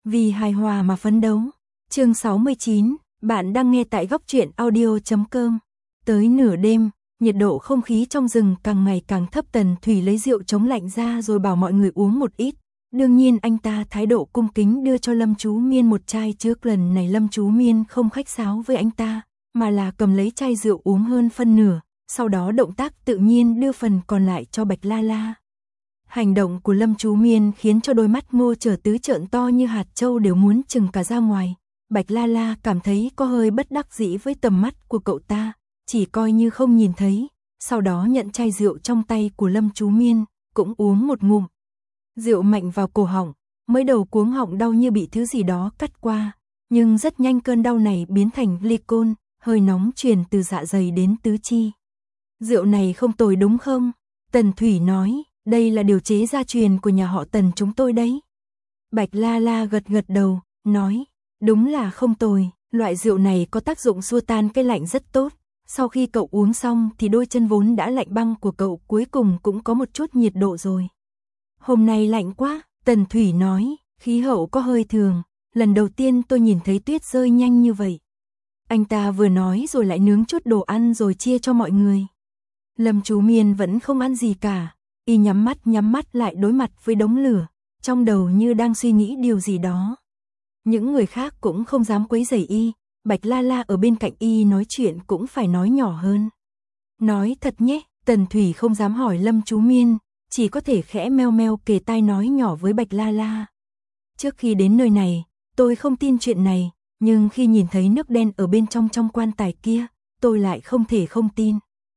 Vì hài hòa mà phấn đấu. Chương 69, bạn đang nghe tại góc truyện audio.com. Tới nửa đêm, nhiệt độ không khí trong rừng càng ngày càng thấp. Tần Thủy lấy rượu chống lạnh ra rồi bảo mọi người uống một ít. Đương nhiên anh ta thái độ cung kính đưa cho Lâm Chú Miên một chai trước. Lần này Lâm Chú Miên không khách sáo với anh ta, mà là cầm lấy chai rượu uống hơn phân nửa, sau đó động tác tự nhiên đưa phần còn lại cho Bạch La La. Hành động của Lâm Chú Miên khiến cho đôi mắt Ngô Trở Tứ trợn to như hạt châu đều muốn trừng cả ra ngoài. Bạch La La cảm thấy có hơi bất đắc dĩ với tầm mắt của cậu ta, chỉ coi như không nhìn thấy, sau đó nhận chai rượu trong tay của Lâm Chú Miên, cũng uống một ngụm. Rượu mạnh vào cổ họng, mới đầu cuống họng đau như bị thứ gì đó cắt qua, nhưng rất nhanh cơn đau này biến thành glycol, hơi nóng truyền từ dạ dày đến tứ chi. Rượu này không tồi đúng không? Tần Thủy nói, đây là điều chế gia truyền của nhà họ Tần chúng tôi đấy. Bạch La La gật gật đầu, nói, đúng là không tồi, loại rượu này có tác dụng xua tan cái lạnh rất tốt. Sau khi cậu uống xong thì đôi chân vốn đã lạnh băng của cậu cuối cùng cũng có một chút nhiệt độ rồi. Hôm nay lạnh quá, Tần Thủy nói, khí hậu có hơi thường, lần đầu tiên tôi nhìn thấy tuyết rơi nhanh như vậy. Anh ta vừa nói rồi lại nướng chút đồ ăn rồi chia cho mọi người. Lâm Chú Miên vẫn không ăn gì cả, y nhắm mắt lại đối mặt với đống lửa, trong đầu như đang suy nghĩ điều gì đó. Những người khác cũng không dám quấy rầy y, Bạch La La ở bên cạnh y nói chuyện cũng phải nói nhỏ hơn. Nói thật nhé, Tần Thủy không dám hỏi Lâm Chú Miên, chỉ có thể khẽ meo meo kề tai nói nhỏ với Bạch La La. Trước khi đến nơi này, tôi không tin chuyện này, nhưng khi nhìn thấy nước đen ở bên trong quan tài kia, tôi lại không thể không tin.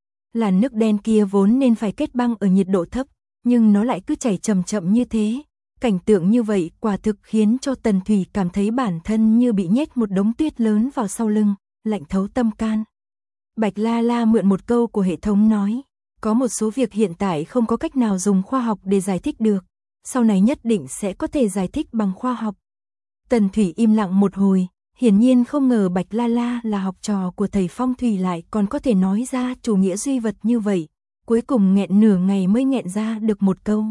Làn nước đen kia vốn nên phải kết băng ở nhiệt độ thấp, nhưng nó lại cứ chảy chậm chậm như thế. Cảnh tượng như vậy quả thực khiến cho Tần Thủy cảm thấy bản thân như bị nhét một đống tuyết lớn vào sau lưng, lạnh thấu tâm can. Bạch La La mượn một câu của hệ thống nói, có một số việc hiện tại không có cách nào dùng khoa học để giải thích được, sau này nhất định sẽ có thể giải thích bằng khoa học. Tần Thủy im lặng một hồi, hiển nhiên không ngờ Bạch La La là học trò của thầy Phong Thủy lại còn có thể nói ra chủ nghĩa duy vật như vậy, cuối cùng nghẹn nửa ngày mới nghẹn ra được một câu.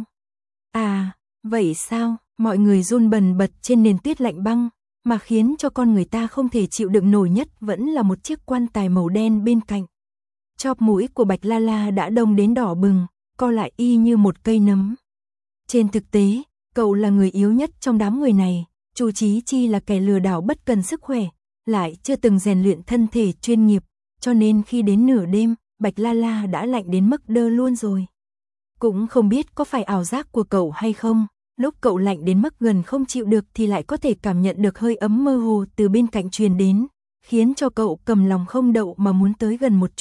À, vậy sao? Mọi người run bần bật trên nền tuyết lạnh băng, mà khiến cho con người ta không thể chịu đựng nổi nhất vẫn là một chiếc quan tài màu đen bên cạnh. Chóp mũi của Bạch La La đã đông đến đỏ bừng, co lại y như một cây nấm. Trên thực tế, cậu là người yếu nhất trong đám người này, Chu Chí Chi là kẻ lừa đảo bất cần sức khỏe, lại chưa từng rèn luyện thân thể chuyên nghiệp, cho nên khi đến nửa đêm, Bạch La La đã lạnh đến mức đơ luôn rồi. Cũng không biết có phải ảo giác của cậu hay không, lúc cậu lạnh đến mức gần không chịu được thì lại có thể cảm nhận được hơi ấm mơ hồ từ bên cạnh truyền đến, khiến cho cậu cầm lòng không đậu mà muốn tới gần một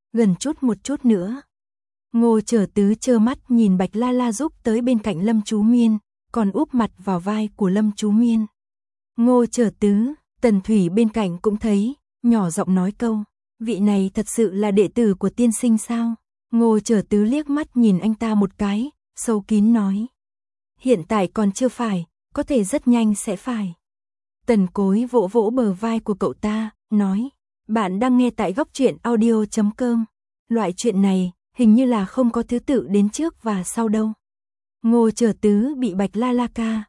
chút nữa. Ngô Trở Tứ trơ mắt nhìn Bạch La La giúp tới bên cạnh Lâm Chú Miên, còn úp mặt vào vai của Lâm Chú Miên. Ngô Trở Tứ, Tần Thủy bên cạnh cũng thấy, nhỏ giọng nói câu, vị này thật sự là đệ tử của tiên sinh sao? Ngô Trở Tứ liếc mắt nhìn anh ta một cái, sâu kín nói, hiện tại còn chưa phải, có thể rất nhanh sẽ phải. Tần Cối vỗ vỗ bờ vai của cậu ta, nói, bạn đang nghe tại góc truyện audio.com. Loại chuyện này, hình như là không có thứ tự đến trước và sau đâu. Ngô Trở Tứ bị Bạch La La ca,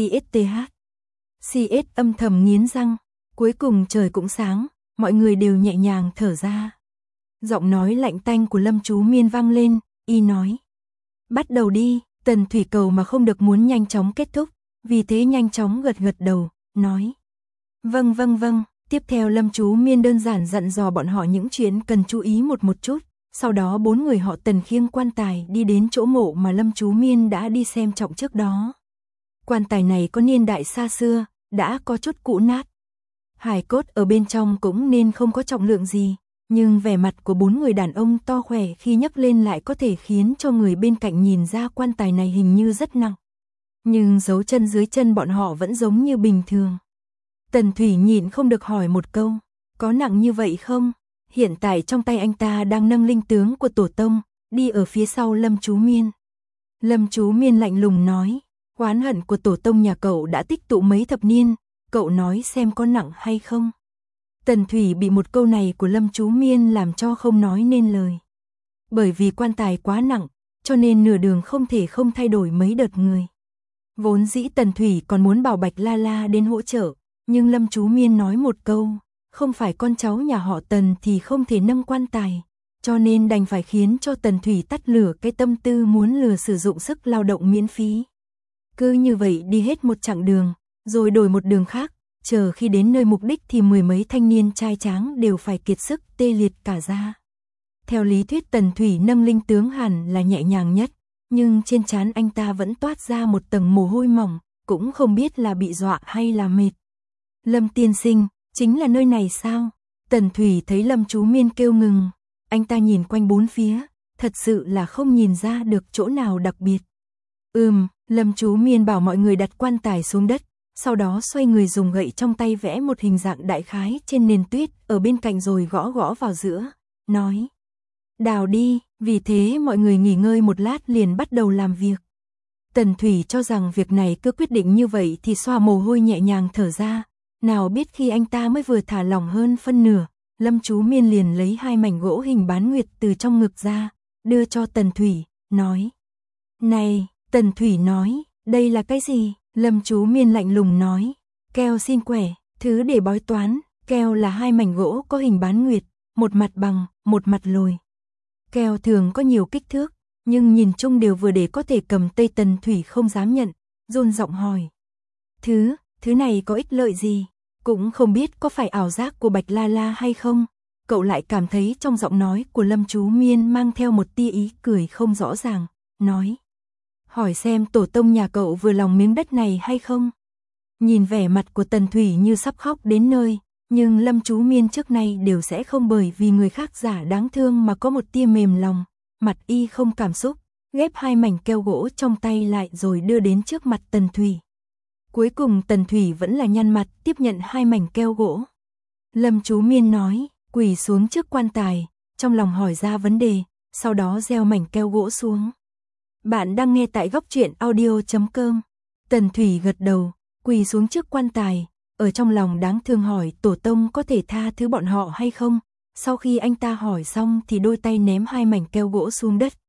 CS âm thầm nghiến răng, cuối cùng trời cũng sáng, mọi người đều nhẹ nhàng thở ra. Giọng nói lạnh tanh của Lâm Chú Miên vang lên, y nói, bắt đầu đi. Tần Thủy cầu mà không được muốn nhanh chóng kết thúc, vì thế nhanh chóng gật gật đầu, nói, vâng. Tiếp theo Lâm Chú Miên đơn giản dặn dò bọn họ những chuyện cần chú ý một chút. Sau đó 4 người họ Tần khiêng quan tài đi đến chỗ mộ mà Lâm Chú Miên đã đi xem trọng trước đó. Quan tài này có niên đại xa xưa, đã có chút cũ nát. Hài cốt ở bên trong cũng nên không có trọng lượng gì, nhưng vẻ mặt của 4 người đàn ông to khỏe khi nhấc lên lại có thể khiến cho người bên cạnh nhìn ra quan tài này hình như rất nặng. Nhưng dấu chân dưới chân bọn họ vẫn giống như bình thường. Tần Thủy nhịn không được hỏi một câu, có nặng như vậy không? Hiện tại trong tay anh ta đang nâng linh tướng của tổ tông, đi ở phía sau Lâm Chú Miên. Lâm Chú Miên lạnh lùng nói, oán hận của tổ tông nhà cậu đã tích tụ mấy thập niên, cậu nói xem có nặng hay không? Tần Thủy bị một câu này của Lâm Chú Miên làm cho không nói nên lời. Bởi vì quan tài quá nặng, cho nên nửa đường không thể không thay đổi mấy đợt người. Vốn dĩ Tần Thủy còn muốn bảo Bạch La La đến hỗ trợ, nhưng Lâm Chú Miên nói một câu, không phải con cháu nhà họ Tần thì không thể nâng quan tài, cho nên đành phải khiến cho Tần Thủy tắt lửa cái tâm tư muốn lừa sử dụng sức lao động miễn phí. Cứ như vậy đi hết một chặng đường, rồi đổi một đường khác, chờ khi đến nơi mục đích thì mười mấy thanh niên trai tráng đều phải kiệt sức tê liệt cả da. Theo lý thuyết Tần Thủy nâng linh tướng hẳn là nhẹ nhàng nhất, nhưng trên trán anh ta vẫn toát ra một tầng mồ hôi mỏng, cũng không biết là bị dọa hay là mệt. Lâm tiên sinh, chính là nơi này sao? Tần Thủy thấy Lâm Chú Miên kêu ngừng, anh ta nhìn quanh bốn phía, thật sự là không nhìn ra được chỗ nào đặc biệt. Lâm Chú Miên bảo mọi người đặt quan tài xuống đất, sau đó xoay người dùng gậy trong tay vẽ một hình dạng đại khái trên nền tuyết ở bên cạnh rồi gõ gõ vào giữa, nói: đào đi, vì thế mọi người nghỉ ngơi một lát liền bắt đầu làm việc. Tần Thủy cho rằng việc này cứ quyết định như vậy thì xoa mồ hôi nhẹ nhàng thở ra, nào biết khi anh ta mới vừa thả lỏng hơn phân nửa, Lâm Chú Miên liền lấy 2 mảnh gỗ hình bán nguyệt từ trong ngực ra, đưa cho Tần Thủy, nói: này, Tần Thủy nói, đây là cái gì? Lâm Chú Miên lạnh lùng nói: keo xin quẻ, thứ để bói toán. Keo là 2 mảnh gỗ có hình bán nguyệt, một mặt bằng, một mặt lồi. Keo thường có nhiều kích thước, nhưng nhìn chung đều vừa để có thể cầm tay. Tần Thủy không dám nhận, run giọng hỏi: thứ này có ích lợi gì? Cũng không biết có phải ảo giác của Bạch La La hay không. Cậu lại cảm thấy trong giọng nói của Lâm Chú Miên mang theo một tia ý cười không rõ ràng, nói: hỏi xem tổ tông nhà cậu vừa lòng miếng đất này hay không? Nhìn vẻ mặt của Tần Thủy như sắp khóc đến nơi, nhưng Lâm Chú Miên trước nay đều sẽ không bởi vì người khác giả đáng thương mà có một tia mềm lòng, mặt y không cảm xúc, ghép 2 mảnh keo gỗ trong tay lại rồi đưa đến trước mặt Tần Thủy. Cuối cùng Tần Thủy vẫn là nhăn mặt tiếp nhận 2 mảnh keo gỗ. Lâm Chú Miên nói, quỳ xuống trước quan tài, trong lòng hỏi ra vấn đề, sau đó gieo mảnh keo gỗ xuống. Bạn đang nghe tại góc truyện audio.com. Tần Thủy gật đầu, quỳ xuống trước quan tài, ở trong lòng đáng thương hỏi tổ tông có thể tha thứ bọn họ hay không. Sau khi anh ta hỏi xong thì đôi tay ném 2 mảnh keo gỗ xuống đất.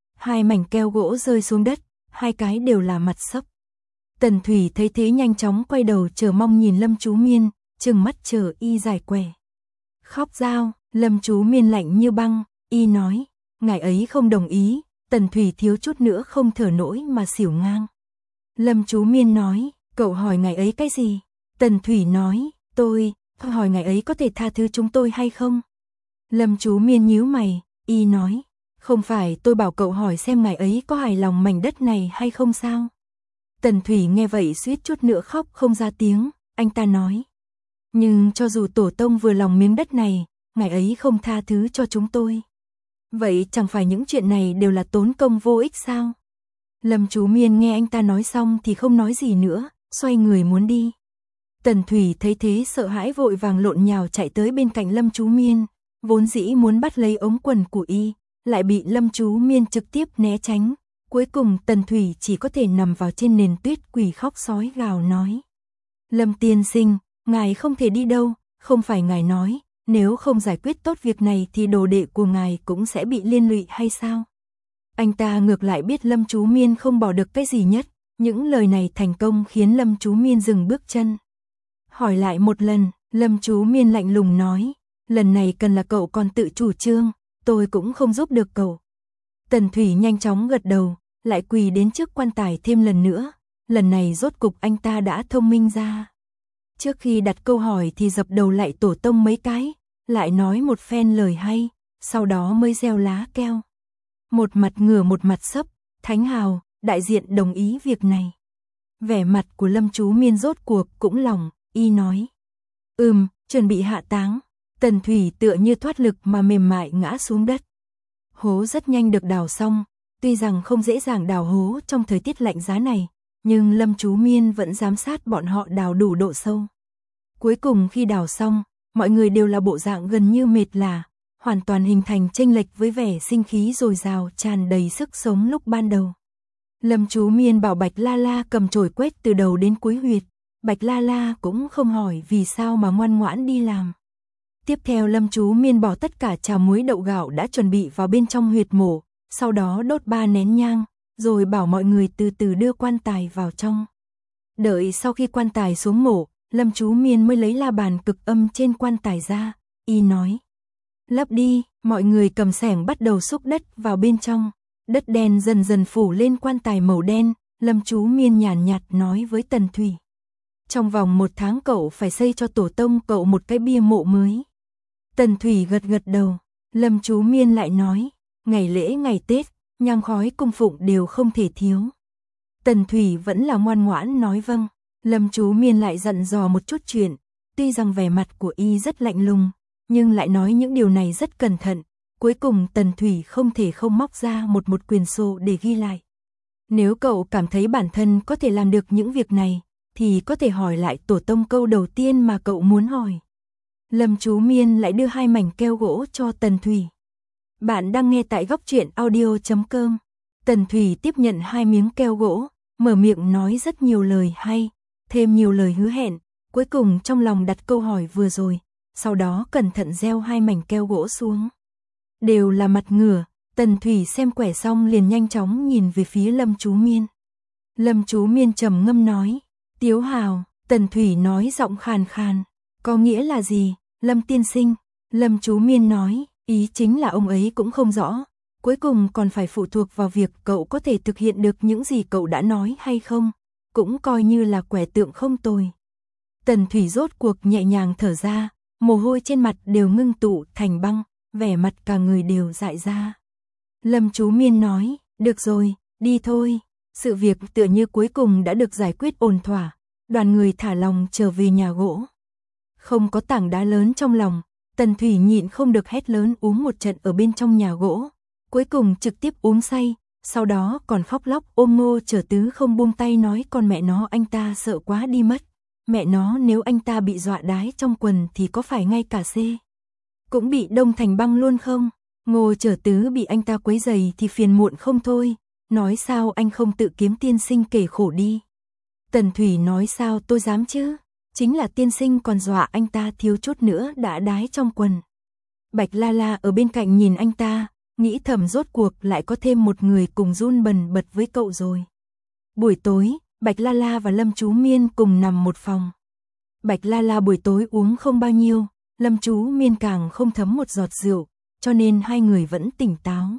2 mảnh keo gỗ rơi xuống đất, 2 cái đều là mặt sấp. Tần Thủy thấy thế nhanh chóng quay đầu chờ mong nhìn Lâm Chú Miên, trừng mắt chờ y giải quẻ. Khóc dao, Lâm Chú Miên lạnh như băng, y nói, ngài ấy không đồng ý. Tần Thủy thiếu chút nữa không thở nổi mà xỉu ngang. Lâm Chú Miên nói, cậu hỏi ngài ấy cái gì? Tần Thủy nói, tôi hỏi ngài ấy có thể tha thứ chúng tôi hay không? Lâm Chú Miên nhíu mày, y nói, không phải tôi bảo cậu hỏi xem ngài ấy có hài lòng mảnh đất này hay không sao? Tần Thủy nghe vậy suýt chút nữa khóc không ra tiếng, anh ta nói, nhưng cho dù tổ tông vừa lòng miếng đất này, ngài ấy không tha thứ cho chúng tôi. Vậy chẳng phải những chuyện này đều là tốn công vô ích sao? Lâm Chú Miên nghe anh ta nói xong thì không nói gì nữa, xoay người muốn đi. Tần Thủy thấy thế sợ hãi vội vàng lộn nhào chạy tới bên cạnh Lâm Chú Miên, vốn dĩ muốn bắt lấy ống quần của y, lại bị Lâm Chú Miên trực tiếp né tránh. Cuối cùng Tần Thủy chỉ có thể nằm vào trên nền tuyết quỳ khóc sói gào nói: Lâm tiên sinh, ngài không thể đi đâu, không phải ngài nói, nếu không giải quyết tốt việc này thì đồ đệ của ngài cũng sẽ bị liên lụy hay sao? Anh ta ngược lại biết Lâm Chú Miên không bỏ được cái gì nhất, những lời này thành công khiến Lâm Chú Miên dừng bước chân. Hỏi lại một lần, Lâm Chú Miên lạnh lùng nói, lần này cần là cậu còn tự chủ trương, tôi cũng không giúp được cậu. Tần Thủy nhanh chóng gật đầu, lại quỳ đến trước quan tài thêm lần nữa, lần này rốt cục anh ta đã thông minh ra. Trước khi đặt câu hỏi thì dập đầu lại tổ tông mấy cái, lại nói một phen lời hay, sau đó mới gieo lá keo. Một mặt ngửa một mặt sấp, Thánh Hào, đại diện đồng ý việc này. Vẻ mặt của Lâm Chú Miên rốt cuộc cũng lòng, y nói. Chuẩn bị hạ táng. Tần Thủy tựa như thoát lực mà mềm mại ngã xuống đất. Hố rất nhanh được đào xong, tuy rằng không dễ dàng đào hố trong thời tiết lạnh giá này, nhưng Lâm Chú Miên vẫn giám sát bọn họ đào đủ độ sâu. Cuối cùng khi đào xong, mọi người đều là bộ dạng gần như mệt lả, hoàn toàn hình thành chênh lệch với vẻ sinh khí dồi dào tràn đầy sức sống lúc ban đầu. Lâm Chú Miên bảo Bạch La La cầm chổi quét từ đầu đến cuối huyệt, Bạch La La cũng không hỏi vì sao mà ngoan ngoãn đi làm. Tiếp theo Lâm Chú Miên bỏ tất cả chảo muối đậu gạo đã chuẩn bị vào bên trong huyệt mổ, sau đó đốt 3 nén nhang, rồi bảo mọi người từ từ đưa quan tài vào trong. Đợi sau khi quan tài xuống mổ, Lâm Chú Miên mới lấy la bàn cực âm trên quan tài ra, y nói. Lấp đi, mọi người cầm xẻng bắt đầu xúc đất vào bên trong. Đất đen dần dần phủ lên quan tài màu đen, Lâm Chú Miên nhàn nhạt nói với Tần Thủy. Trong vòng 1 tháng cậu phải xây cho tổ tông cậu một cái bia mộ mới. Tần Thủy gật gật đầu, Lâm Chú Miên lại nói, ngày lễ ngày Tết, nhang khói cung phụng đều không thể thiếu. Tần Thủy vẫn là ngoan ngoãn nói vâng, Lâm Chú Miên lại dặn dò một chút chuyện, tuy rằng vẻ mặt của y rất lạnh lùng, nhưng lại nói những điều này rất cẩn thận. Cuối cùng Tần Thủy không thể không móc ra một quyển sổ để ghi lại. Nếu cậu cảm thấy bản thân có thể làm được những việc này, thì có thể hỏi lại tổ tông câu đầu tiên mà cậu muốn hỏi. Lâm Chú Miên lại đưa 2 mảnh keo gỗ cho Tần Thủy. Bạn đang nghe tại góc truyện audio.com. Tần Thủy tiếp nhận 2 miếng keo gỗ, mở miệng nói rất nhiều lời hay, thêm nhiều lời hứa hẹn, cuối cùng trong lòng đặt câu hỏi vừa rồi, sau đó cẩn thận gieo 2 mảnh keo gỗ xuống. Đều là mặt ngửa, Tần Thủy xem quẻ xong liền nhanh chóng nhìn về phía Lâm Chú Miên. Lâm Chú Miên trầm ngâm nói, Tiếu Hào, Tần Thủy nói giọng khàn khàn, có nghĩa là gì, Lâm tiên sinh? Lâm Chú Miên nói, ý chính là ông ấy cũng không rõ, cuối cùng còn phải phụ thuộc vào việc cậu có thể thực hiện được những gì cậu đã nói hay không, cũng coi như là quẻ tượng không tồi. Tần Thủy rốt cuộc nhẹ nhàng thở ra, mồ hôi trên mặt đều ngưng tụ thành băng, vẻ mặt cả người đều dại ra. Lâm Chú Miên nói, được rồi, đi thôi. Sự việc tựa như cuối cùng đã được giải quyết ổn thỏa, đoàn người thả lòng trở về nhà gỗ. Không có tảng đá lớn trong lòng, Tần Thủy nhịn không được hét lớn uống một trận ở bên trong nhà gỗ. Cuối cùng trực tiếp uống say, sau đó còn khóc lóc ôm Ngô Trở Tứ không buông tay nói con mẹ nó anh ta sợ quá đi mất. Mẹ nó nếu anh ta bị dọa đái trong quần thì có phải ngay cả C cũng bị đông thành băng luôn không? Ngô Trở Tứ bị anh ta quấy rầy thì phiền muộn không thôi, nói sao anh không tự kiếm tiên sinh kể khổ đi. Tần Thủy nói sao tôi dám chứ, chính là tiên sinh còn dọa anh ta thiếu chút nữa đã đái trong quần. Bạch La La ở bên cạnh nhìn anh ta, nghĩ thầm rốt cuộc lại có thêm một người cùng run bần bật với cậu rồi. Buổi tối, Bạch La La và Lâm Chú Miên cùng nằm một phòng. Bạch La La buổi tối uống không bao nhiêu, Lâm Chú Miên càng không thấm một giọt rượu, cho nên hai người vẫn tỉnh táo.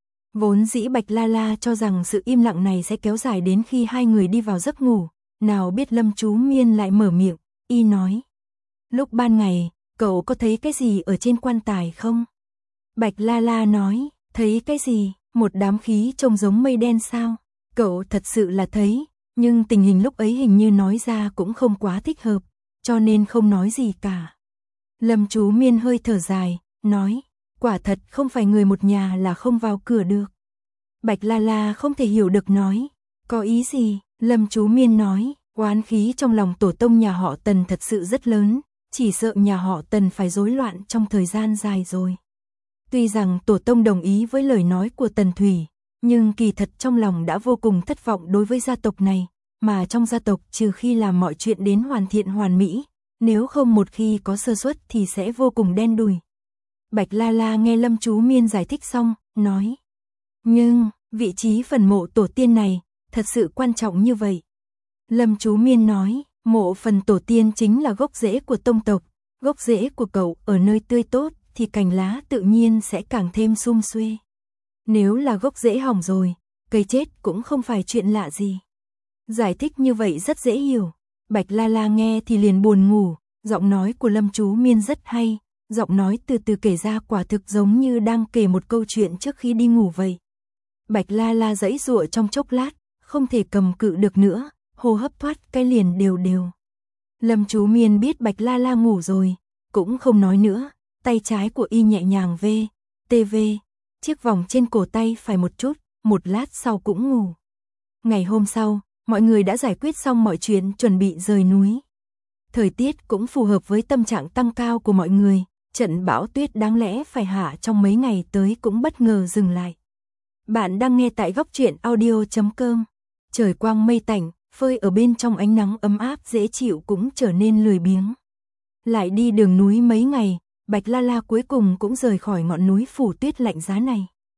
Vốn dĩ Bạch La La cho rằng sự im lặng này sẽ kéo dài đến khi hai người đi vào giấc ngủ, nào biết Lâm Chú Miên lại mở miệng, y nói. Lúc ban ngày, cậu có thấy cái gì ở trên quan tài không? Bạch La La nói, thấy cái gì, một đám khí trông giống mây đen sao? Cậu thật sự là thấy, nhưng tình hình lúc ấy hình như nói ra cũng không quá thích hợp, cho nên không nói gì cả. Lâm Chú Miên hơi thở dài, nói, quả thật không phải người một nhà là không vào cửa được. Bạch La La không thể hiểu được nói, có ý gì? Lâm Chú Miên nói, oán khí trong lòng tổ tông nhà họ Tần thật sự rất lớn, chỉ sợ nhà họ Tần phải rối loạn trong thời gian dài rồi. Tuy rằng tổ tông đồng ý với lời nói của Tần Thủy, nhưng kỳ thật trong lòng đã vô cùng thất vọng đối với gia tộc này, mà trong gia tộc trừ khi làm mọi chuyện đến hoàn thiện hoàn mỹ, nếu không một khi có sơ suất thì sẽ vô cùng đen đủi. Bạch La La nghe Lâm Chú Miên giải thích xong, nói, nhưng vị trí phần mộ tổ tiên này thật sự quan trọng như vậy. Lâm Chú Miên nói, mộ phần tổ tiên chính là gốc rễ của tông tộc, gốc rễ của cậu ở nơi tươi tốt thì cành lá tự nhiên sẽ càng thêm sum xuê. Nếu là gốc rễ hỏng rồi, cây chết cũng không phải chuyện lạ gì. Giải thích như vậy rất dễ hiểu. Bạch La La nghe thì liền buồn ngủ, giọng nói của Lâm Chú Miên rất hay, giọng nói từ từ kể ra quả thực giống như đang kể một câu chuyện trước khi đi ngủ vậy. Bạch La La giãy giụa trong chốc lát, không thể cầm cự được nữa, hô hấp thoát cái liền đều đều. Lâm Chú Miên biết Bạch La La ngủ rồi, cũng không nói nữa, tay trái của y nhẹ nhàng TV, chiếc vòng trên cổ tay phải một chút, một lát sau cũng ngủ. Ngày hôm sau, mọi người đã giải quyết xong mọi chuyện chuẩn bị rời núi. Thời tiết cũng phù hợp với tâm trạng tăng cao của mọi người, trận bão tuyết đáng lẽ phải hạ trong mấy ngày tới cũng bất ngờ dừng lại. Bạn đang nghe tại góc truyện audio.com. Trời quang mây tạnh, phơi ở bên trong ánh nắng ấm áp dễ chịu cũng trở nên lười biếng. Lại đi đường núi mấy ngày, Bạch La La cuối cùng cũng rời khỏi ngọn núi phủ tuyết lạnh giá này.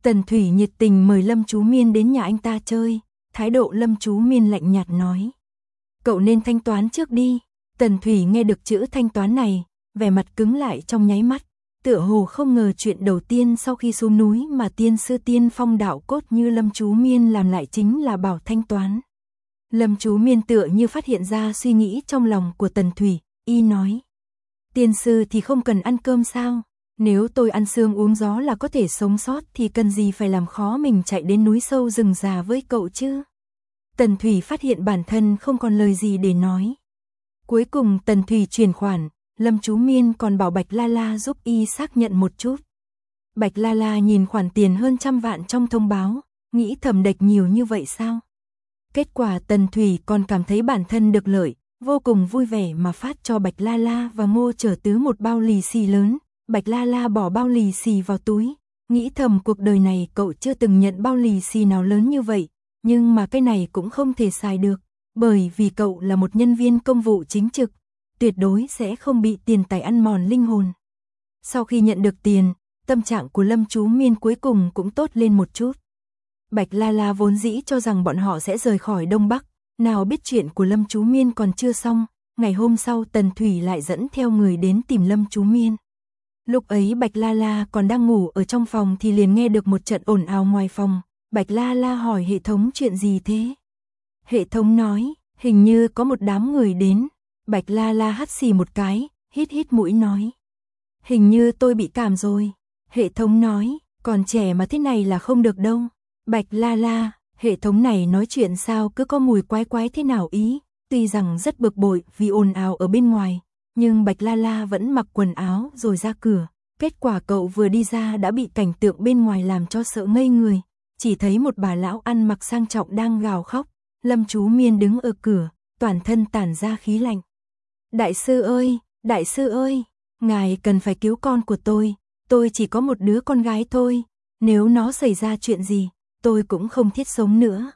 Tần Thủy nhiệt tình mời Lâm Chú Miên đến nhà anh ta chơi, thái độ Lâm Chú Miên lạnh nhạt nói. Cậu nên thanh toán trước đi. Tần Thủy nghe được chữ thanh toán này, vẻ mặt cứng lại trong nháy mắt, tựa hồ không ngờ chuyện đầu tiên sau khi xuống núi mà tiên sư tiên phong đạo cốt như Lâm Chú Miên làm lại chính là bảo thanh toán. Lâm Chú Miên tựa như phát hiện ra suy nghĩ trong lòng của Tần Thủy, y nói. Tiên sư thì không cần ăn cơm sao? Nếu tôi ăn xương uống gió là có thể sống sót thì cần gì phải làm khó mình chạy đến núi sâu rừng già với cậu chứ? Tần Thủy phát hiện bản thân không còn lời gì để nói. Cuối cùng Tần Thủy chuyển khoản, Lâm Chú Miên còn bảo Bạch La La giúp y xác nhận một chút. Bạch La La nhìn khoản tiền hơn 100 vạn trong thông báo, nghĩ thầm đệch nhiều như vậy sao? Kết quả Tần Thủy còn cảm thấy bản thân được lợi, vô cùng vui vẻ mà phát cho Bạch La La và Ngô Trở Tứ một bao lì xì lớn. Bạch La La bỏ bao lì xì vào túi, nghĩ thầm cuộc đời này cậu chưa từng nhận bao lì xì nào lớn như vậy, nhưng mà cái này cũng không thể xài được, bởi vì cậu là một nhân viên công vụ chính trực, tuyệt đối sẽ không bị tiền tài ăn mòn linh hồn. Sau khi nhận được tiền, tâm trạng của Lâm Chú Miên cuối cùng cũng tốt lên một chút. Bạch La La vốn dĩ cho rằng bọn họ sẽ rời khỏi Đông Bắc, nào biết chuyện của Lâm Chú Miên còn chưa xong, ngày hôm sau Tần Thủy lại dẫn theo người đến tìm Lâm Chú Miên. Lúc ấy Bạch La La còn đang ngủ ở trong phòng thì liền nghe được một trận ồn ào ngoài phòng. Bạch La La hỏi hệ thống chuyện gì thế? Hệ thống nói, hình như có một đám người đến. Bạch La La hắt xì một cái, hít hít mũi nói. Hình như tôi bị cảm rồi. Hệ thống nói, còn trẻ mà thế này là không được đâu. Bạch La La, hệ thống này nói chuyện sao cứ có mùi quái quái thế nào ý. Tuy rằng rất bực bội vì ồn ào ở bên ngoài, nhưng Bạch La La vẫn mặc quần áo rồi ra cửa. Kết quả cậu vừa đi ra đã bị cảnh tượng bên ngoài làm cho sợ ngây người. Chỉ thấy một bà lão ăn mặc sang trọng đang gào khóc. Lâm Chú Miên đứng ở cửa, toàn thân tản ra khí lạnh. Đại sư ơi, ngài cần phải cứu con của tôi chỉ có một đứa con gái thôi. Nếu nó xảy ra chuyện gì, tôi cũng không thiết sống nữa.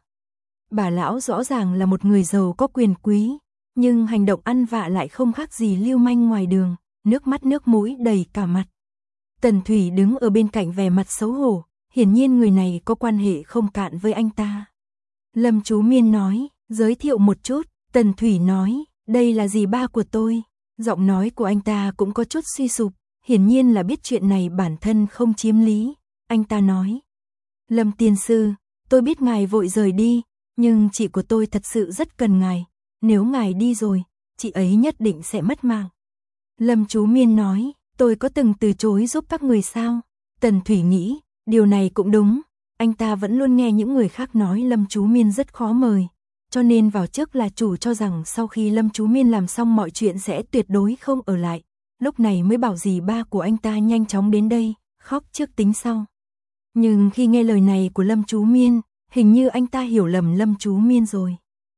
Bà lão rõ ràng là một người giàu có quyền quý, nhưng hành động ăn vạ lại không khác gì lưu manh ngoài đường, nước mắt nước mũi đầy cả mặt. Tần Thủy đứng ở bên cạnh vẻ mặt xấu hổ, hiển nhiên người này có quan hệ không cạn với anh ta. Lâm Chú Miên nói, giới thiệu một chút. Tần Thủy nói, đây là dì ba của tôi. Giọng nói của anh ta cũng có chút suy sụp, hiển nhiên là biết chuyện này bản thân không chiếm lý. Anh ta nói, Lâm tiên sư, tôi biết ngài vội rời đi, nhưng chị của tôi thật sự rất cần ngài. Nếu ngài đi rồi, chị ấy nhất định sẽ mất mạng. Lâm Chú Miên nói, tôi có từng từ chối giúp các người sao? Tần Thủy nghĩ, điều này cũng đúng. Anh ta vẫn luôn nghe những người khác nói Lâm Chú Miên rất khó mời. Cho nên vào trước là chủ cho rằng sau khi Lâm Chú Miên làm xong mọi chuyện sẽ tuyệt đối không ở lại. Lúc này mới bảo dì ba của anh ta nhanh chóng đến đây, khóc trước tính sau. Nhưng khi nghe lời này của Lâm Chú Miên, hình như anh ta hiểu lầm Lâm Chú Miên rồi.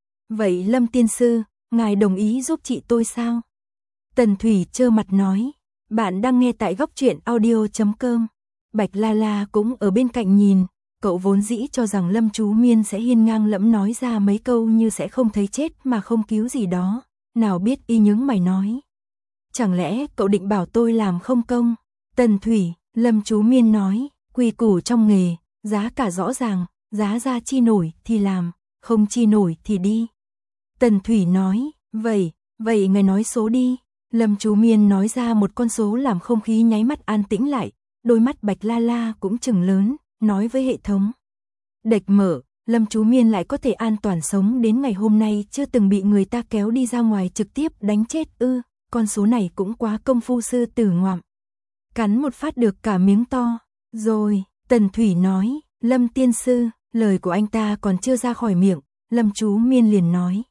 Vậy Lâm tiên sư, ngài đồng ý giúp chị tôi sao? Tần Thủy trơ mặt nói, bạn đang nghe tại góc truyện audio.com. Bạch La La cũng ở bên cạnh nhìn, cậu vốn dĩ cho rằng Lâm Chú Miên sẽ hiên ngang lẫm nói ra mấy câu như sẽ không thấy chết mà không cứu gì đó, nào biết y nhướng mày nói. Chẳng lẽ cậu định bảo tôi làm không công? Tần Thủy, Lâm Chú Miên nói, quy củ trong nghề, giá cả rõ ràng, giá ra chi nổi thì làm, không chi nổi thì đi. Tần Thủy nói, vậy ngài nói số đi. Lâm Chú Miên nói ra một con số làm không khí nháy mắt an tĩnh lại, đôi mắt Bạch La La cũng trừng lớn, nói với hệ thống. Đệch mở, Lâm Chú Miên lại có thể an toàn sống đến ngày hôm nay chưa từng bị người ta kéo đi ra ngoài trực tiếp đánh chết ư, con số này cũng quá công phu sư tử ngoạm. Cắn một phát được cả miếng to, rồi, Tần Thủy nói, Lâm tiên sư, lời của anh ta còn chưa ra khỏi miệng, Lâm Chú Miên liền nói.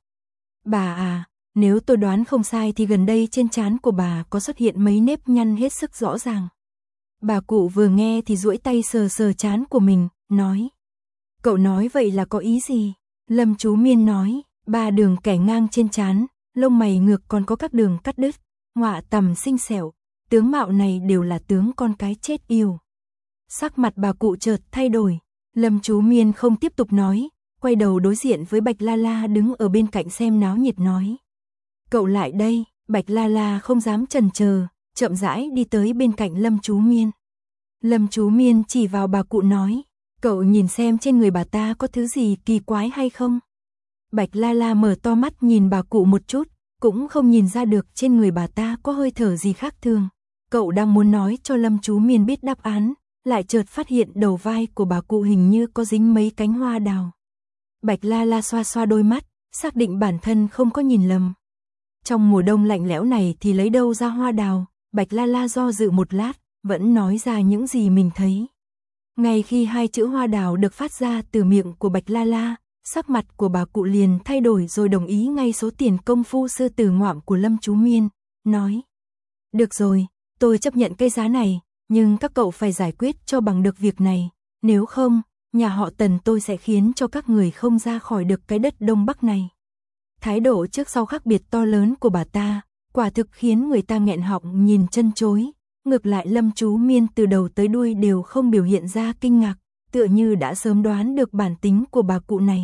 Bà à, nếu tôi đoán không sai thì gần đây trên trán của bà có xuất hiện mấy nếp nhăn hết sức rõ ràng. Bà cụ vừa nghe thì duỗi tay sờ sờ trán của mình, nói. Cậu nói vậy là có ý gì? Lâm Chú Miên nói, 3 đường kẻ ngang trên trán, lông mày ngược còn có các đường cắt đứt, ngọa tầm xinh xẻo, tướng mạo này đều là tướng con cái chết yêu. Sắc mặt bà cụ chợt thay đổi, Lâm Chú Miên không tiếp tục nói, quay đầu đối diện với Bạch La La đứng ở bên cạnh xem náo nhiệt nói. Cậu lại đây, Bạch La La không dám chần chờ, chậm rãi đi tới bên cạnh Lâm Chú Miên. Lâm Chú Miên chỉ vào bà cụ nói, Cậu nhìn xem trên người bà ta có thứ gì kỳ quái hay không? Bạch La La mở to mắt nhìn bà cụ một chút, cũng không nhìn ra được trên người bà ta có hơi thở gì khác thường. Cậu đang muốn nói cho Lâm Chú Miên biết đáp án, lại chợt phát hiện đầu vai của bà cụ hình như có dính mấy cánh hoa đào. Bạch La La xoa xoa đôi mắt, xác định bản thân không có nhìn lầm. Trong mùa đông lạnh lẽo này thì lấy đâu ra hoa đào, Bạch La La do dự một lát, vẫn nói ra những gì mình thấy. Ngay khi hai chữ hoa đào được phát ra từ miệng của Bạch La La, sắc mặt của bà cụ liền thay đổi rồi đồng ý ngay số tiền công phu sư tử ngoạm của Lâm Chú Miên, nói: được rồi, tôi chấp nhận cái giá này, nhưng các cậu phải giải quyết cho bằng được việc này, nếu không, nhà họ Tần tôi sẽ khiến cho các người không ra khỏi được cái đất Đông Bắc này. Thái độ trước sau khác biệt to lớn của bà ta, quả thực khiến người ta nghẹn họng nhìn chân chối. Ngược lại Lâm Chú Miên từ đầu tới đuôi đều không biểu hiện ra kinh ngạc, tựa như đã sớm đoán được bản tính của bà cụ này.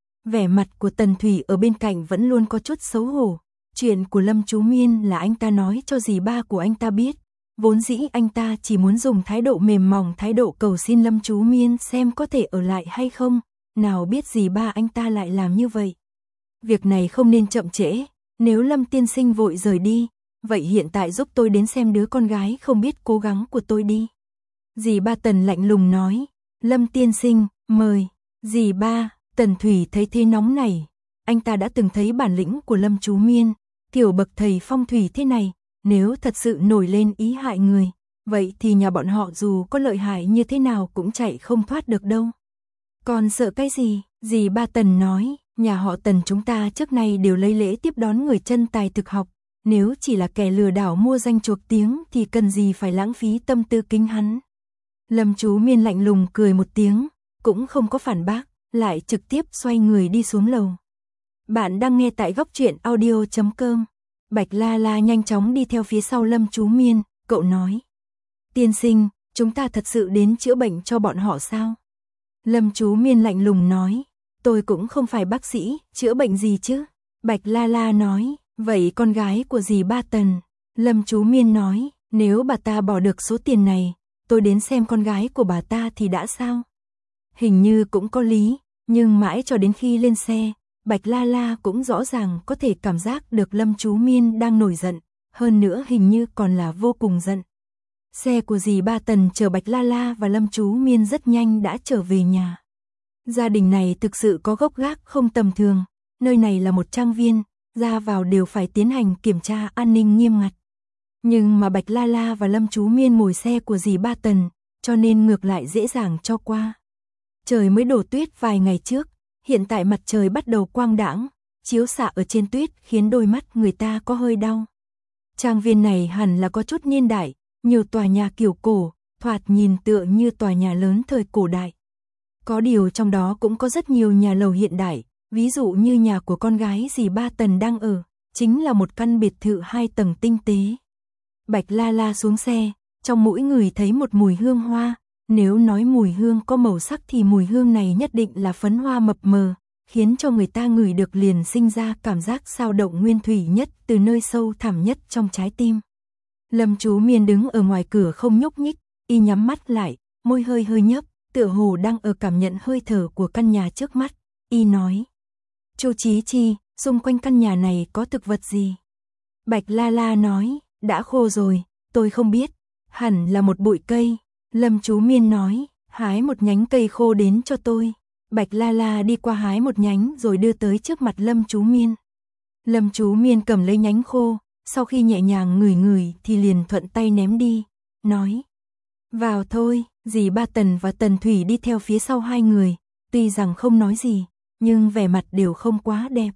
Vẻ mặt của Tần Thủy ở bên cạnh vẫn luôn có chút xấu hổ. Chuyện của Lâm Chú Miên là anh ta nói cho dì ba của anh ta biết. Vốn dĩ anh ta chỉ muốn dùng thái độ mềm mỏng, thái độ cầu xin Lâm Chú Miên xem có thể ở lại hay không. Nào biết dì ba anh ta lại làm như vậy. Việc này không nên chậm trễ, nếu Lâm tiên sinh vội rời đi, vậy hiện tại giúp tôi đến xem đứa con gái không biết cố gắng của tôi đi. Dì ba Tần lạnh lùng nói, Lâm tiên sinh, mời. Dì ba, Tần Thủy thấy thế nóng nảy, anh ta đã từng thấy bản lĩnh của Lâm Chú Miên, kiểu bậc thầy phong thủy thế này, nếu thật sự nổi lên ý hại người, vậy thì nhà bọn họ dù có lợi hại như thế nào cũng chạy không thoát được đâu. Còn sợ cái gì? Dì ba Tần nói, nhà họ Tần chúng ta trước nay đều lấy lễ tiếp đón người chân tài thực học, nếu chỉ là kẻ lừa đảo mua danh chuộc tiếng thì cần gì phải lãng phí tâm tư kính hắn. Lâm Chú Miên lạnh lùng cười một tiếng, cũng không có phản bác, lại trực tiếp xoay người đi xuống lầu. Bạn đang nghe tại góc truyện audio.com. Bạch La La nhanh chóng đi theo phía sau Lâm Chú Miên, cậu nói. Tiên sinh, chúng ta thật sự đến chữa bệnh cho bọn họ sao? Lâm Chú Miên lạnh lùng nói, tôi cũng không phải bác sĩ, chữa bệnh gì chứ? Bạch La La nói, vậy con gái của dì ba Tần. Lâm Chú Miên nói, nếu bà ta bỏ được số tiền này, tôi đến xem con gái của bà ta thì đã sao? Hình như cũng có lý, nhưng mãi cho đến khi lên xe, Bạch La La cũng rõ ràng có thể cảm giác được Lâm Chú Miên đang nổi giận, hơn nữa hình như còn là vô cùng giận. Xe của dì ba Tần chở Bạch La La và Lâm Chú Miên rất nhanh đã trở về nhà. Gia đình này thực sự có gốc gác không tầm thường, nơi này là một trang viên, ra vào đều phải tiến hành kiểm tra an ninh nghiêm ngặt. Nhưng mà Bạch La La và Lâm Chú Miên ngồi xe của dì ba Tần, cho nên ngược lại dễ dàng cho qua. Trời mới đổ tuyết vài ngày trước, hiện tại mặt trời bắt đầu quang đãng, chiếu xạ ở trên tuyết khiến đôi mắt người ta có hơi đau. Trang viên này hẳn là có chút niên đại, nhiều tòa nhà kiểu cổ, thoạt nhìn tựa như tòa nhà lớn thời cổ đại. Có điều trong đó cũng có rất nhiều nhà lầu hiện đại, ví dụ như nhà của con gái dì ba Tần đang ở, chính là một căn biệt thự 2 tầng tinh tế. Bạch La La xuống xe, trong mũi người thấy một mùi hương hoa, nếu nói mùi hương có màu sắc thì mùi hương này nhất định là phấn hoa mập mờ, khiến cho người ta ngửi được liền sinh ra cảm giác xao động nguyên thủy nhất từ nơi sâu thẳm nhất trong trái tim. Lâm Chú Miên đứng ở ngoài cửa không nhúc nhích, y nhắm mắt lại, môi hơi hơi nhấp, tựa hồ đang ở cảm nhận hơi thở của căn nhà trước mắt, y nói. Chu Chí Chi, xung quanh căn nhà này có thực vật gì? Bạch La La nói, đã khô rồi, tôi không biết, hẳn là một bụi cây. Lâm Chú Miên nói, hái một nhánh cây khô đến cho tôi. Bạch La La đi qua hái một nhánh rồi đưa tới trước mặt Lâm Chú Miên. Lâm Chú Miên cầm lấy nhánh khô, sau khi nhẹ nhàng ngửi ngửi thì liền thuận tay ném đi, nói. Vào thôi, dì ba Tần và Tần Thủy đi theo phía sau hai người, tuy rằng không nói gì, nhưng vẻ mặt đều không quá đẹp.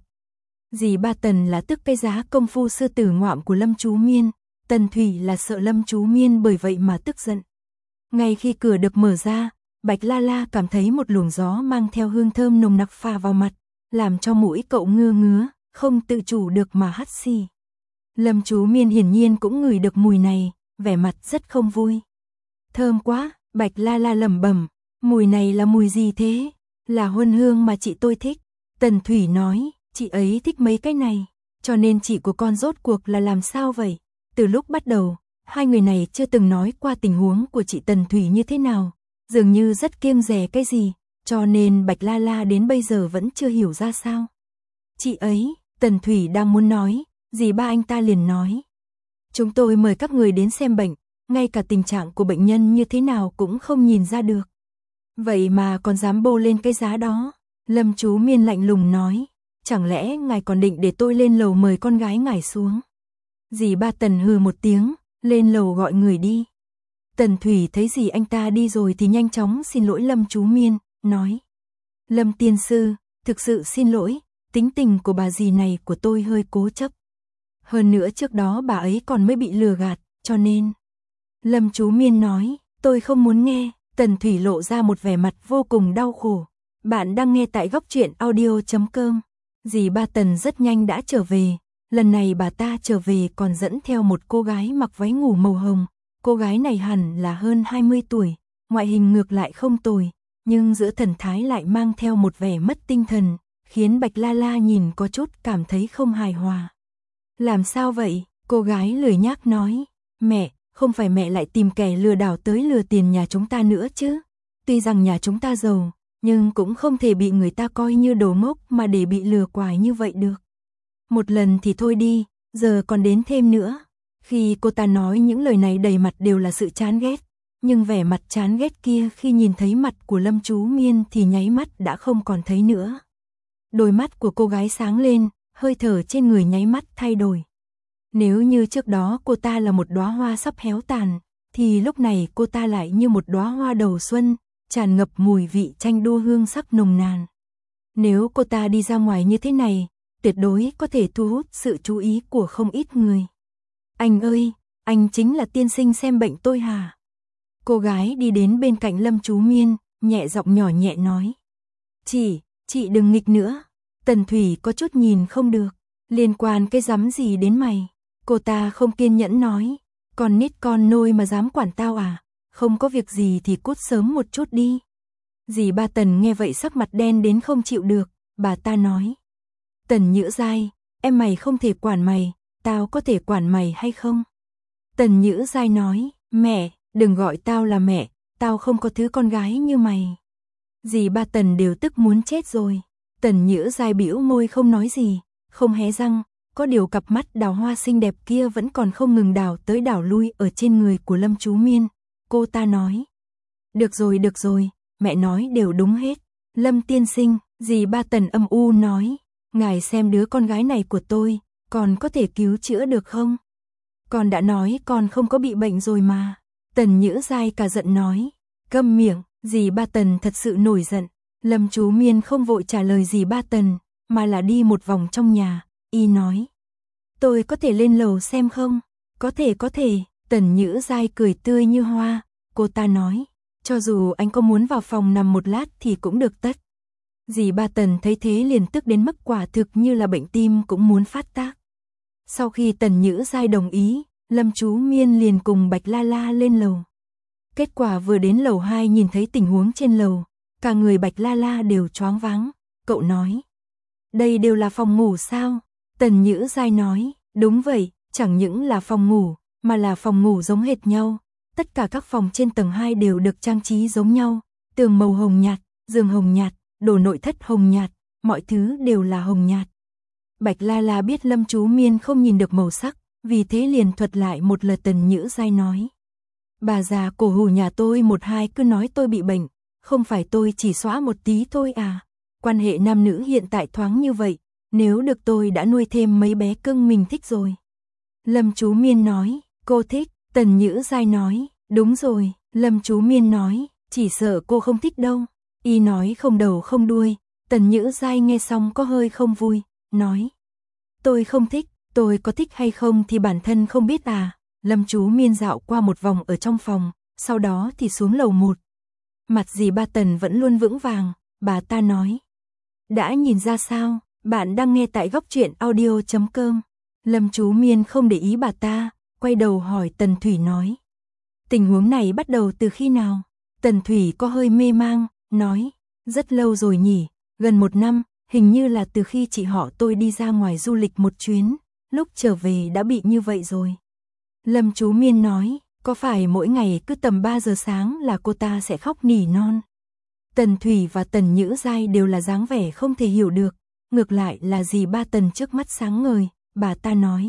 Dì ba Tần là tức cái giá công phu sư tử ngoạm của Lâm Chú Miên, Tần Thủy là sợ Lâm Chú Miên bởi vậy mà tức giận. Ngay khi cửa được mở ra, Bạch La La cảm thấy một luồng gió mang theo hương thơm nồng nặc phả vào mặt, làm cho mũi cậu ngứa ngứa, không tự chủ được mà hắt xì. Lâm Chú Miên hiển nhiên cũng ngửi được mùi này, vẻ mặt rất không vui. Thơm quá, Bạch La La lẩm bẩm, mùi này là mùi gì thế? Là huân hương mà chị tôi thích. Tần Thủy nói, chị ấy thích mấy cái này, cho nên chị của con rốt cuộc là làm sao vậy? Từ lúc bắt đầu, hai người này chưa từng nói qua tình huống của chị Tần Thủy như thế nào. dường như rất kiêng dè cái gì, cho nên Bạch La La đến bây giờ vẫn chưa hiểu ra sao. Chị ấy, Tần Thủy đang muốn nói, dì ba anh ta liền nói. Chúng tôi mời các người đến xem bệnh, ngay cả tình trạng của bệnh nhân như thế nào cũng không nhìn ra được. Vậy mà còn dám bô lên cái giá đó. Lâm Chú Miên lạnh lùng nói, chẳng lẽ ngài còn định để tôi lên lầu mời con gái ngài xuống. Dì ba Tần hừ một tiếng, lên lầu gọi người đi. Tần Thủy thấy dì anh ta đi rồi thì nhanh chóng xin lỗi Lâm Chú Miên, nói. Lâm tiên sư, thực sự xin lỗi, tính tình của bà dì này của tôi hơi cố chấp. Hơn nữa trước đó bà ấy còn mới bị lừa gạt, cho nên. Lâm Chú Miên nói, tôi không muốn nghe. Tần Thủy lộ ra một vẻ mặt vô cùng đau khổ. Bạn đang nghe tại góc truyện audio.com. Dì ba Tần rất nhanh đã trở về. Lần này bà ta trở về còn dẫn theo một cô gái mặc váy ngủ màu hồng. Cô gái này hẳn là hơn 20 tuổi, ngoại hình ngược lại không tồi, nhưng giữa thần thái lại mang theo một vẻ mất tinh thần, khiến Bạch La La nhìn có chút cảm thấy không hài hòa. Làm sao vậy? Cô gái lười nhác nói. Mẹ, không phải mẹ lại tìm kẻ lừa đảo tới lừa tiền nhà chúng ta nữa chứ? Tuy rằng nhà chúng ta giàu, nhưng cũng không thể bị người ta coi như đồ ngốc mà để bị lừa quải như vậy được. Một lần thì thôi đi, giờ còn đến thêm nữa. Khi cô ta nói những lời này đầy mặt đều là sự chán ghét, nhưng vẻ mặt chán ghét kia khi nhìn thấy mặt của Lâm Chú Miên thì nháy mắt đã không còn thấy nữa. Đôi mắt của cô gái sáng lên, hơi thở trên người nháy mắt thay đổi. Nếu như trước đó cô ta là một đóa hoa sắp héo tàn, thì lúc này cô ta lại như một đóa hoa đầu xuân, tràn ngập mùi vị chanh đua hương sắc nồng nàn. Nếu cô ta đi ra ngoài như thế này, tuyệt đối có thể thu hút sự chú ý của không ít người. Anh ơi, anh chính là tiên sinh xem bệnh tôi hả? Cô gái đi đến bên cạnh Lâm Chú Miên, nhẹ giọng nhỏ nhẹ nói. Chị đừng nghịch nữa. Tần Thủy có chút nhìn không được, liên quan cái dám gì đến mày? Cô ta không kiên nhẫn nói, con nít con nôi mà dám quản tao à? Không có việc gì thì cút sớm một chút đi. Dì ba Tần nghe vậy sắc mặt đen đến không chịu được, bà ta nói. Tần Nhữ Giai, em mày không thể quản mày, tao có thể quản mày hay không? Tần Nhữ Giai nói, mẹ, đừng gọi tao là mẹ, tao không có thứ con gái như mày. Dì ba Tần đều tức muốn chết rồi. Tần Nhữ Giai bĩu môi không nói gì, không hé răng, có điều cặp mắt đào hoa xinh đẹp kia vẫn còn không ngừng đảo tới đảo lui ở trên người của Lâm Chú Miên. Cô ta nói, được rồi, mẹ nói đều đúng hết. Lâm tiên sinh, dì ba Tần âm u nói, ngài xem đứa con gái này của tôi, còn có thể cứu chữa được không? Con đã nói con không có bị bệnh rồi mà. Tần Nhữ Giai cả giận nói, câm miệng. Dì ba Tần thật sự nổi giận. Lâm Chú Miên không vội trả lời dì ba Tần, mà là đi một vòng trong nhà, y nói. Tôi có thể lên lầu xem không? Có thể. Tần Nhữ Giai cười tươi như hoa, cô ta nói, cho dù anh có muốn vào phòng nằm một lát thì cũng được tất. Dì ba Tần thấy thế liền tức đến mức quả thực như là bệnh tim cũng muốn phát tác. Sau khi Tần Nhữ Giai đồng ý, Lâm Chú Miên liền cùng Bạch La La lên lầu. Kết quả vừa đến lầu 2 nhìn thấy tình huống trên lầu, cả người Bạch La La đều choáng váng. Cậu nói, đây đều là phòng ngủ sao? Tần Nhữ Giai nói, đúng vậy, chẳng những là phòng ngủ, mà là phòng ngủ giống hệt nhau. Tất cả các phòng trên tầng 2 đều được trang trí giống nhau, tường màu hồng nhạt, giường hồng nhạt, đồ nội thất hồng nhạt, mọi thứ đều là hồng nhạt. Bạch La La biết Lâm Chú Miên không nhìn được màu sắc, vì thế liền thuật lại một lời Tần Nhữ Giai nói. Bà già cổ hủ nhà tôi một hai cứ nói tôi bị bệnh, không phải tôi chỉ xóa một tí thôi à. Quan hệ nam nữ hiện tại thoáng như vậy, nếu được tôi đã nuôi thêm mấy bé cưng mình thích rồi. Lâm Chú Miên nói, cô thích. Tần Nhữ Giai nói, đúng rồi. Lâm Chú Miên nói, chỉ sợ cô không thích đâu. Y nói không đầu không đuôi. Tần Nhữ Giai nghe xong có hơi không vui, nói, tôi không thích, tôi có thích hay không thì bản thân không biết à. Lâm Chú Miên dạo qua một vòng ở trong phòng, sau đó thì xuống lầu 1. Mặt dì ba Tần vẫn luôn vững vàng, bà ta nói, đã nhìn ra sao? Bạn đang nghe tại góc truyện audio.com. Lâm Chú Miên không để ý bà ta, quay đầu hỏi Tần Thủy nói, tình huống này bắt đầu từ khi nào? Tần Thủy có hơi mê mang, nói, rất lâu rồi nhỉ, gần 1 năm, hình như là từ khi chị họ tôi đi ra ngoài du lịch một chuyến, lúc trở về đã bị như vậy rồi. Lâm Chú Miên nói, Có phải mỗi ngày cứ tầm 3 giờ sáng là cô ta sẽ khóc nỉ non? Tần Thủy và Tần Nhữ Giai đều là dáng vẻ không thể hiểu được, ngược lại là dì Ba Tần trước mắt sáng ngời, bà ta nói.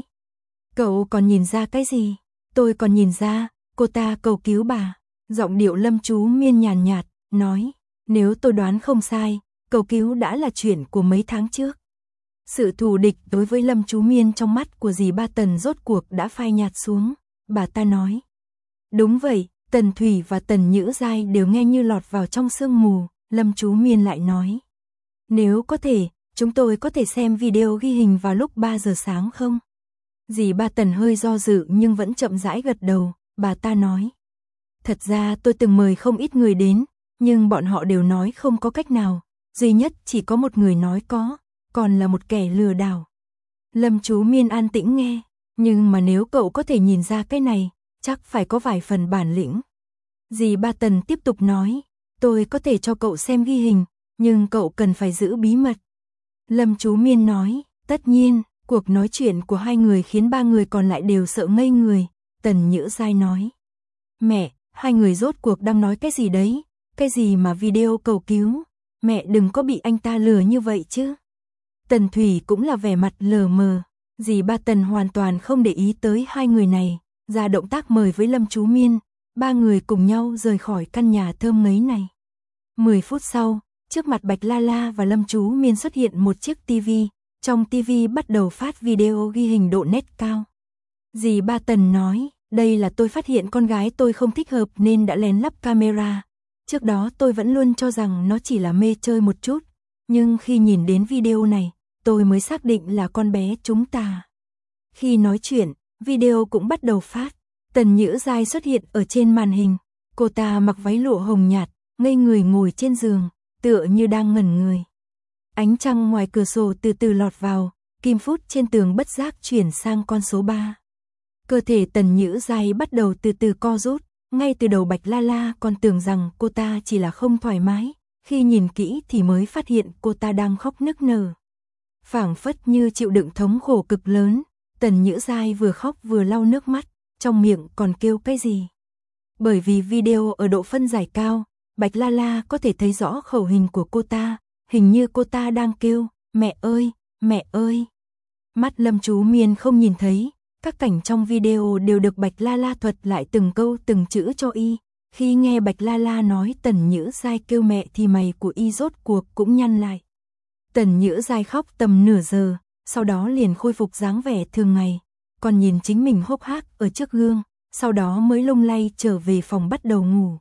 Cậu còn nhìn ra cái gì? Tôi còn nhìn ra, cô ta cầu cứu bà. Giọng điệu Lâm Chú Miên nhàn nhạt, nói, nếu tôi đoán không sai, cầu cứu đã là chuyện của mấy tháng trước. Sự thù địch đối với Lâm Chú Miên trong mắt của dì Ba Tần rốt cuộc đã phai nhạt xuống, bà ta nói. Đúng vậy, Tần Thủy và Tần Nhữ Giai đều nghe như lọt vào trong sương mù, Lâm Chú Miên lại nói. Nếu có thể, chúng tôi có thể xem video ghi hình vào lúc 3 giờ sáng không? Dì Ba Tần hơi do dự nhưng vẫn chậm rãi gật đầu, bà ta nói. Thật ra tôi từng mời không ít người đến, nhưng bọn họ đều nói không có cách nào, duy nhất chỉ có một người nói có, còn là một kẻ lừa đảo. Lâm Chú Miên an tĩnh nghe, nhưng mà nếu cậu có thể nhìn ra cái này, chắc phải có vài phần bản lĩnh. Dì Ba Tần tiếp tục nói, tôi có thể cho cậu xem ghi hình, nhưng cậu cần phải giữ bí mật. Lâm Chú Miên nói, tất nhiên, cuộc nói chuyện của hai người khiến ba người còn lại đều sợ ngây người. Tần Nhữ Giai nói, mẹ, hai người rốt cuộc đang nói cái gì đấy, cái gì mà video cầu cứu, mẹ đừng có bị anh ta lừa như vậy chứ. Tần Thủy cũng là vẻ mặt lờ mờ, dì Ba Tần hoàn toàn không để ý tới hai người này, ra động tác mời với Lâm Chú Miên, ba người cùng nhau rời khỏi căn nhà thơm ngấy này. 10 phút sau, trước mặt Bạch La La và Lâm Chú Miên xuất hiện một chiếc tivi, trong tivi bắt đầu phát video ghi hình độ nét cao. Dì Ba Tần nói, đây là tôi phát hiện con gái tôi không thích hợp nên đã lén lắp camera. Trước đó tôi vẫn luôn cho rằng nó chỉ là mê chơi một chút, nhưng khi nhìn đến video này, tôi mới xác định là con bé chúng ta. Khi nói chuyện, video cũng bắt đầu phát. Tần Nhữ Giai xuất hiện ở trên màn hình. Cô ta mặc váy lụa hồng nhạt, ngây người ngồi trên giường, tựa như đang ngẩn người. Ánh trăng ngoài cửa sổ từ từ lọt vào, kim phút trên tường bất giác chuyển sang con số 3. Cơ thể Tần Nhữ Giai bắt đầu từ từ co rút, ngay từ đầu Bạch La La còn tưởng rằng cô ta chỉ là không thoải mái, khi nhìn kỹ thì mới phát hiện cô ta đang khóc nức nở. Phảng phất như chịu đựng thống khổ cực lớn, Tần Nhữ Giai vừa khóc vừa lau nước mắt, trong miệng còn kêu cái gì. Bởi vì video ở độ phân giải cao, Bạch La La có thể thấy rõ khẩu hình của cô ta, hình như cô ta đang kêu, mẹ ơi, mẹ ơi. Mắt Lâm Chú Miên không nhìn thấy, các cảnh trong video đều được Bạch La La thuật lại từng câu từng chữ cho y. Khi nghe Bạch La La nói Tần Nhữ Giai kêu mẹ thì mày của y rốt cuộc cũng nhăn lại. Tần Nhữ Giai khóc tầm nửa giờ, sau đó liền khôi phục dáng vẻ thường ngày, còn nhìn chính mình hốc hác ở trước gương, sau đó mới lung lay trở về phòng bắt đầu ngủ.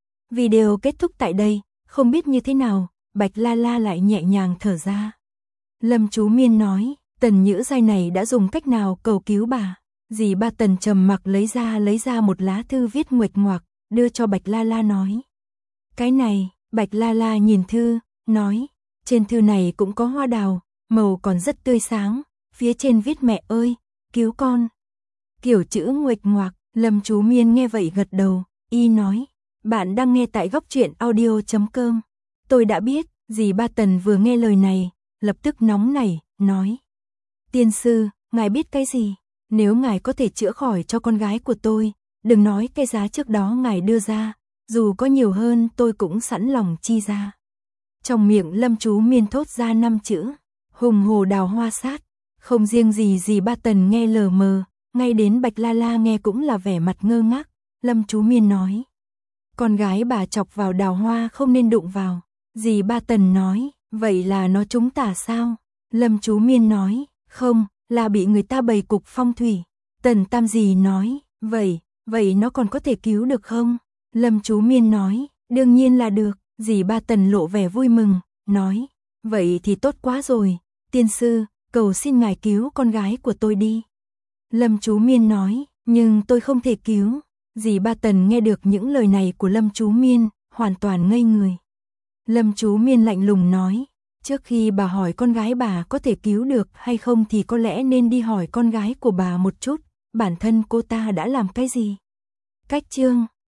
Video kết thúc tại đây, không biết như thế nào, Bạch La La lại nhẹ nhàng thở ra. Lâm Chú Miên nói, Tần Nhữ Giai này đã dùng cách nào cầu cứu bà? Dì Ba Tần trầm mặc lấy ra một lá thư viết nguệch ngoạc, đưa cho Bạch La La nói. Cái này, Bạch La La nhìn thư, nói, trên thư này cũng có hoa đào, màu còn rất tươi sáng, phía trên viết mẹ ơi, cứu con. Kiểu chữ nguệch ngoạc, Lâm Chú Miên nghe vậy gật đầu, y nói, bạn đang nghe tại Góc Truyện Audio.com. Tôi đã biết, dì Ba Tần vừa nghe lời này, lập tức nóng nảy, nói. Tiên sư, ngài biết cái gì? Nếu ngài có thể chữa khỏi cho con gái của tôi, đừng nói cái giá trước đó ngài đưa ra, dù có nhiều hơn tôi cũng sẵn lòng chi ra. Trong miệng Lâm Chú Miên thốt ra 5 chữ, hùng hồ đào hoa sát. Không riêng gì dì Ba Tần nghe lờ mờ, ngay đến Bạch La La nghe cũng là vẻ mặt ngơ ngác. Lâm Chú Miên nói, con gái bà chọc vào đào hoa không nên đụng vào. Dì Ba Tần nói, vậy là nó trúng tà sao? Lâm Chú Miên nói, không, là bị người ta bày cục phong thủy. Tần Tam dì nói, vậy nó còn có thể cứu được không? Lâm Chú Miên nói, đương nhiên là được. Dì Ba Tần lộ vẻ vui mừng, nói, vậy thì tốt quá rồi, tiên sư, cầu xin ngài cứu con gái của tôi đi. Lâm Chú Miên nói, nhưng tôi không thể cứu. Dì Ba Tần nghe được những lời này của Lâm Chú Miên, hoàn toàn ngây người. Lâm Chú Miên lạnh lùng nói, trước khi bà hỏi con gái bà có thể cứu được hay không thì có lẽ nên đi hỏi con gái của bà một chút, bản thân cô ta đã làm cái gì. Cách chương